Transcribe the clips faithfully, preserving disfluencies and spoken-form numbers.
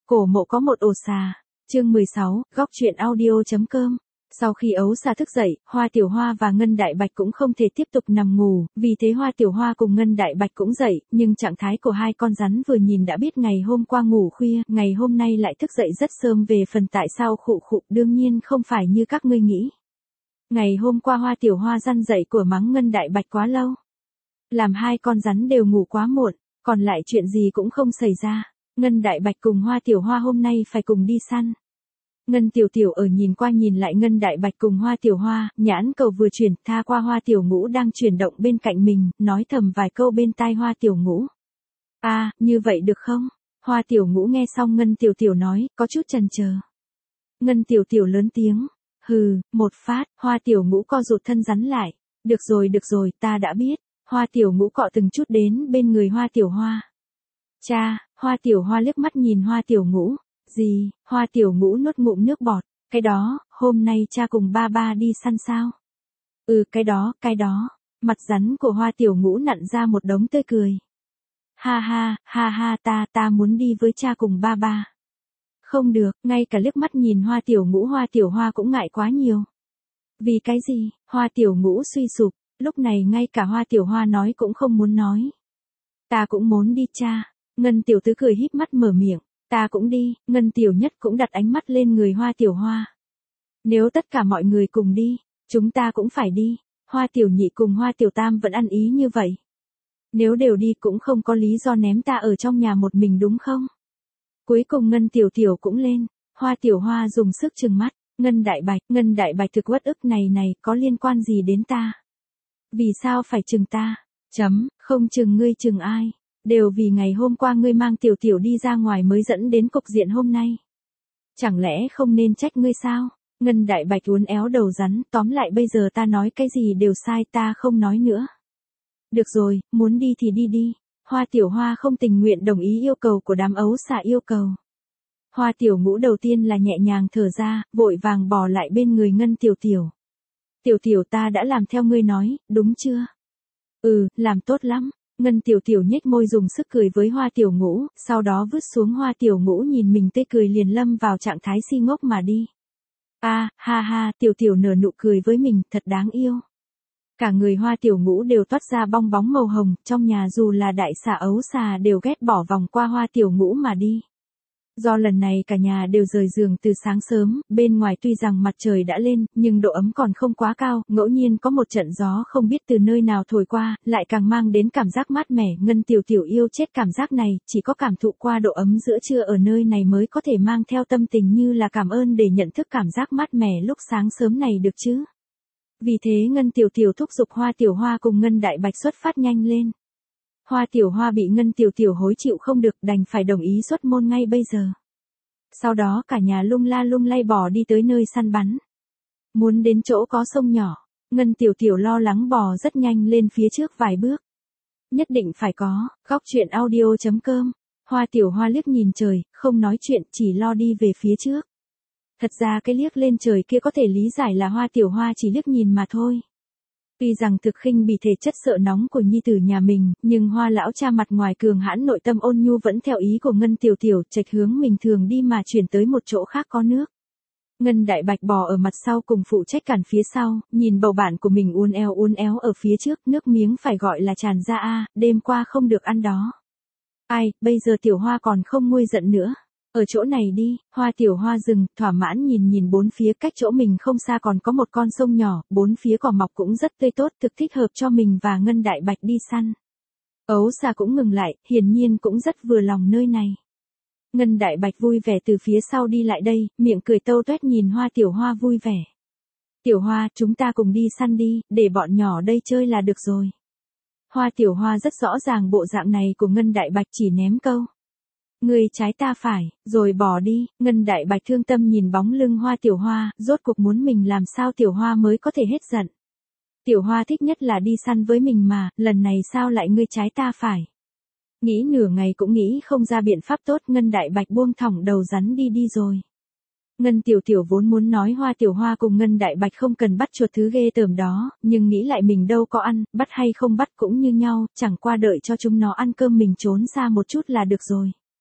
Cổ mộ có một ổ xà. Chương mười sáu, góc truyện audio.com. Sau khi ấu xà thức dậy, Hoa Tiểu Hoa và Ngân Đại Bạch cũng không thể tiếp tục nằm ngủ, vì thế Hoa Tiểu Hoa cùng Ngân Đại Bạch cũng dậy, nhưng trạng thái của hai con rắn vừa nhìn đã biết ngày hôm qua ngủ khuya, ngày hôm nay lại thức dậy rất sớm về phần tại sao khụ khụ đương nhiên không phải như các ngươi nghĩ. Ngày hôm qua Hoa Tiểu Hoa răn dậy của mắng Ngân Đại Bạch quá lâu. Làm hai con rắn đều ngủ quá muộn, còn lại chuyện gì cũng không xảy ra. Ngân Đại Bạch cùng Hoa Tiểu Hoa hôm nay phải cùng đi săn. Ngân Tiểu Tiểu ở nhìn qua nhìn lại Ngân Đại Bạch cùng Hoa Tiểu Hoa, nhãn cầu vừa chuyển, tha qua Hoa Tiểu Ngũ đang chuyển động bên cạnh mình, nói thầm vài câu bên tai Hoa Tiểu Ngũ. A, à, như vậy được không? Hoa Tiểu Ngũ nghe xong Ngân Tiểu Tiểu nói, có chút chần chờ. Ngân Tiểu Tiểu lớn tiếng, hừ, một phát, Hoa Tiểu Ngũ co rụt thân rắn lại. Được rồi được rồi, ta đã biết. Hoa Tiểu Ngũ cọ từng chút đến bên người Hoa Tiểu Hoa. Cha, Hoa Tiểu Hoa liếc mắt nhìn Hoa Tiểu Ngũ. Gì? Hoa Tiểu Ngũ nuốt ngụm nước bọt. Cái đó, hôm nay cha cùng ba ba đi săn sao? Ừ, cái đó, cái đó. Mặt rắn của Hoa Tiểu Ngũ nặn ra một đống tươi cười. Ha ha, ha ha, ta, ta muốn đi với cha cùng ba ba. Không được, ngay cả liếc mắt nhìn Hoa Tiểu Ngũ Hoa Tiểu Hoa cũng ngại quá nhiều. Vì cái gì? Hoa Tiểu Ngũ suy sụp, lúc này ngay cả Hoa Tiểu Hoa nói cũng không muốn nói. Ta cũng muốn đi cha. Ngân Tiểu Tứ cười híp mắt mở miệng. Ta cũng đi. Ngân Tiểu Nhất cũng đặt ánh mắt lên người Hoa Tiểu Hoa. Nếu tất cả mọi người cùng đi, chúng ta cũng phải đi. Hoa Tiểu Nhị cùng Hoa Tiểu Tam vẫn ăn ý như vậy. Nếu đều đi cũng không có lý do ném ta ở trong nhà một mình đúng không? Cuối cùng Ngân Tiểu Tiểu cũng lên. Hoa Tiểu Hoa dùng sức trừng mắt. Ngân Đại Bạch, Ngân Đại Bạch thực uất ức này này có liên quan gì đến ta? Vì sao phải trừng ta? Chấm, không trừng ngươi trừng ai? Đều vì ngày hôm qua ngươi mang Tiểu Tiểu đi ra ngoài mới dẫn đến cục diện hôm nay. Chẳng lẽ không nên trách ngươi sao? Ngân Đại Bạch uốn éo đầu rắn, tóm lại bây giờ ta nói cái gì đều sai, ta không nói nữa. Được rồi, muốn đi thì đi đi. Hoa Tiểu Hoa không tình nguyện đồng ý yêu cầu của đám ấu xà yêu cầu. Hoa Tiểu Ngũ đầu tiên là nhẹ nhàng thở ra, vội vàng bò lại bên người Ngân Tiểu Tiểu. Tiểu Tiểu ta đã làm theo ngươi nói, đúng chưa? Ừ, làm tốt lắm. Ngân Tiểu Tiểu nhếch môi dùng sức cười với Hoa Tiểu Ngũ, sau đó vứt xuống Hoa Tiểu Ngũ nhìn mình tê cười liền lâm vào trạng thái si ngốc mà đi. A, à, ha ha, Tiểu Tiểu nở nụ cười với mình, thật đáng yêu. Cả người Hoa Tiểu Ngũ đều toát ra bong bóng màu hồng, trong nhà dù là đại xà ấu xà đều ghét bỏ vòng qua Hoa Tiểu Ngũ mà đi. Do lần này cả nhà đều rời giường từ sáng sớm, bên ngoài tuy rằng mặt trời đã lên, nhưng độ ấm còn không quá cao, ngẫu nhiên có một trận gió không biết từ nơi nào thổi qua, lại càng mang đến cảm giác mát mẻ. Ngân Tiểu Tiểu yêu chết cảm giác này, chỉ có cảm thụ qua độ ấm giữa trưa ở nơi này mới có thể mang theo tâm tình như là cảm ơn để nhận thức cảm giác mát mẻ lúc sáng sớm này được chứ. Vì thế Ngân Tiểu Tiểu thúc giục Hoa Tiểu Hoa cùng Ngân Đại Bạch xuất phát nhanh lên. Hoa Tiểu Hoa bị Ngân Tiểu Tiểu hối chịu không được đành phải đồng ý xuất môn ngay bây giờ. Sau đó cả nhà lung la lung lay bò đi tới nơi săn bắn. Muốn đến chỗ có sông nhỏ, Ngân Tiểu Tiểu lo lắng bò rất nhanh lên phía trước vài bước. Nhất định phải có, góc truyện audio.com. Hoa Tiểu Hoa liếc nhìn trời, không nói chuyện chỉ lo đi về phía trước. Thật ra cái liếc lên trời kia có thể lý giải là Hoa Tiểu Hoa chỉ liếc nhìn mà thôi. Tuy rằng thực khinh bị thể chất sợ nóng của nhi tử nhà mình, nhưng Hoa lão cha mặt ngoài cường hãn nội tâm ôn nhu vẫn theo ý của Ngân Tiểu Tiểu, chệch hướng mình thường đi mà chuyển tới một chỗ khác có nước. Ngân Đại Bạch bò ở mặt sau cùng phụ trách cản phía sau, nhìn bầu bạn của mình uốn éo uốn éo ở phía trước, nước miếng phải gọi là tràn ra a, đêm qua không được ăn đó. Ai, bây giờ Tiểu Hoa còn không nguôi giận nữa. Ở chỗ này đi. Hoa Tiểu Hoa dừng, thỏa mãn nhìn nhìn bốn phía, cách chỗ mình không xa còn có một con sông nhỏ, bốn phía cỏ mọc cũng rất tươi tốt, thực thích hợp cho mình và Ngân Đại Bạch đi săn. Ấu xà cũng ngừng lại, hiển nhiên cũng rất vừa lòng nơi này. Ngân Đại Bạch vui vẻ từ phía sau đi lại đây, miệng cười tâu tuét nhìn Hoa Tiểu Hoa vui vẻ. Tiểu Hoa, chúng ta cùng đi săn đi, để bọn nhỏ đây chơi là được rồi. Hoa Tiểu Hoa rất rõ ràng bộ dạng này của Ngân Đại Bạch chỉ ném câu. Người trái ta phải, rồi bỏ đi. Ngân Đại Bạch thương tâm nhìn bóng lưng Hoa Tiểu Hoa, rốt cuộc muốn mình làm sao Tiểu Hoa mới có thể hết giận. Tiểu Hoa thích nhất là đi săn với mình mà, lần này sao lại ngươi trái ta phải. Nghĩ nửa ngày cũng nghĩ không ra biện pháp tốt, Ngân Đại Bạch buông thõng đầu rắn đi đi rồi. Ngân Tiểu Tiểu vốn muốn nói Hoa Tiểu Hoa cùng Ngân Đại Bạch không cần bắt chuột thứ ghê tởm đó, nhưng nghĩ lại mình đâu có ăn, bắt hay không bắt cũng như nhau, chẳng qua đợi cho chúng nó ăn cơm mình trốn xa một chút là được rồi.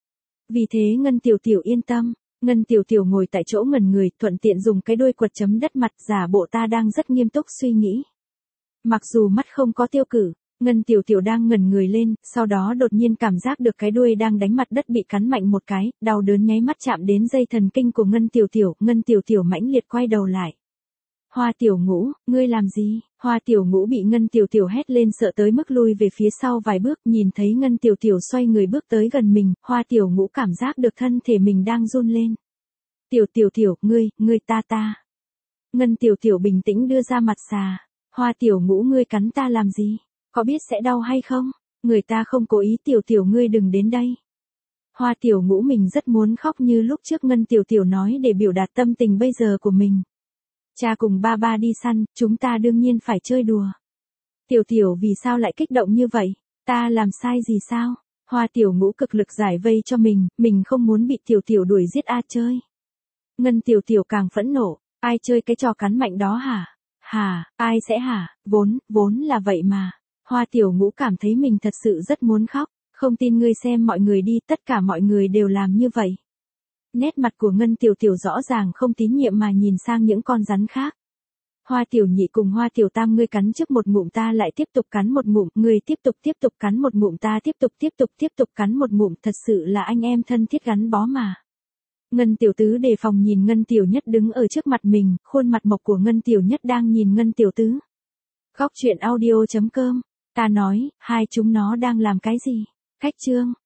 Vì thế Ngân Tiểu Tiểu yên tâm. Ngân Tiểu Tiểu ngồi tại chỗ ngẩn người, thuận tiện dùng cái đuôi quật chấm đất mặt, giả bộ ta đang rất nghiêm túc suy nghĩ. Mặc dù mắt không có tiêu cử, Ngân Tiểu Tiểu đang ngẩn người lên, sau đó đột nhiên cảm giác được cái đuôi đang đánh mặt đất bị cắn mạnh một cái, đau đớn nháy mắt chạm đến dây thần kinh của Ngân Tiểu Tiểu, Ngân Tiểu Tiểu mãnh liệt quay đầu lại. Hoa Tiểu Ngũ, ngươi làm gì? Hoa Tiểu Ngũ bị Ngân Tiểu Tiểu hét lên sợ tới mức lui về phía sau vài bước, nhìn thấy Ngân Tiểu Tiểu xoay người bước tới gần mình, Hoa Tiểu Ngũ cảm giác được thân thể mình đang run lên. Tiểu Tiểu Tiểu, ngươi, ngươi ta ta. Ngân Tiểu Tiểu bình tĩnh đưa ra mặt xà. Hoa Tiểu Ngũ, ngươi cắn ta làm gì? Có biết sẽ đau hay không? Người ta không cố ý, Tiểu Tiểu ngươi đừng đến đây. Hoa Tiểu Ngũ mình rất muốn khóc như lúc trước Ngân Tiểu Tiểu nói để biểu đạt tâm tình bây giờ của mình. Cha cùng ba ba đi săn, chúng ta đương nhiên phải chơi đùa. Tiểu Tiểu vì sao lại kích động như vậy? Ta làm sai gì sao? Hoa Tiểu Ngũ cực lực giải vây cho mình, mình không muốn bị Tiểu Tiểu đuổi giết a chơi. Ngân Tiểu Tiểu càng phẫn nộ, ai chơi cái trò cắn mạnh đó hả? Hả, ai sẽ hả? Vốn, vốn là vậy mà. Hoa Tiểu Ngũ cảm thấy mình thật sự rất muốn khóc, không tin ngươi xem mọi người đi, tất cả mọi người đều làm như vậy. Nét mặt của Ngân Tiểu Tiểu rõ ràng không tín nhiệm mà nhìn sang những con rắn khác. Hoa Tiểu Nhị cùng Hoa Tiểu Tam, ngươi cắn trước một ngụm ta lại tiếp tục cắn một ngụm, ngươi tiếp tục tiếp tục cắn một ngụm ta tiếp tục tiếp tục tiếp tục cắn một ngụm, thật sự là anh em thân thiết gắn bó mà. Ngân Tiểu Tứ đề phòng nhìn Ngân Tiểu Nhất đứng ở trước mặt mình, khuôn mặt mộc của Ngân Tiểu Nhất đang nhìn Ngân Tiểu Tứ. Góc truyện audio chấm com, ta nói, hai chúng nó đang làm cái gì? Khách chương.